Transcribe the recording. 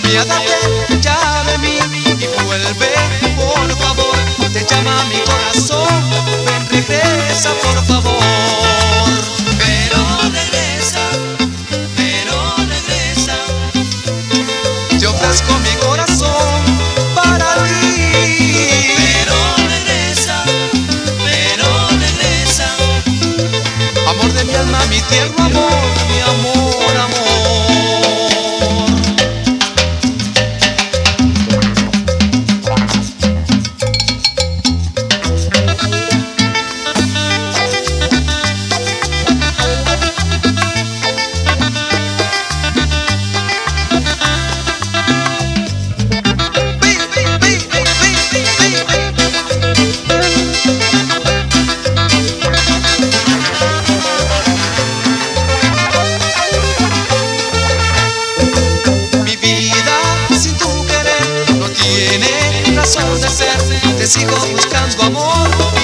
Piádate ya de mí y vuelve, por favor. Te llama mi corazón, ven, regresa, por favor. Pero regresa, pero regresa. Yo ofrezco mi corazón para ti. Pero regresa. Amor de mi alma, mi tierno amor, mi amor, amor. Razón de ser, te sigo buscando amor.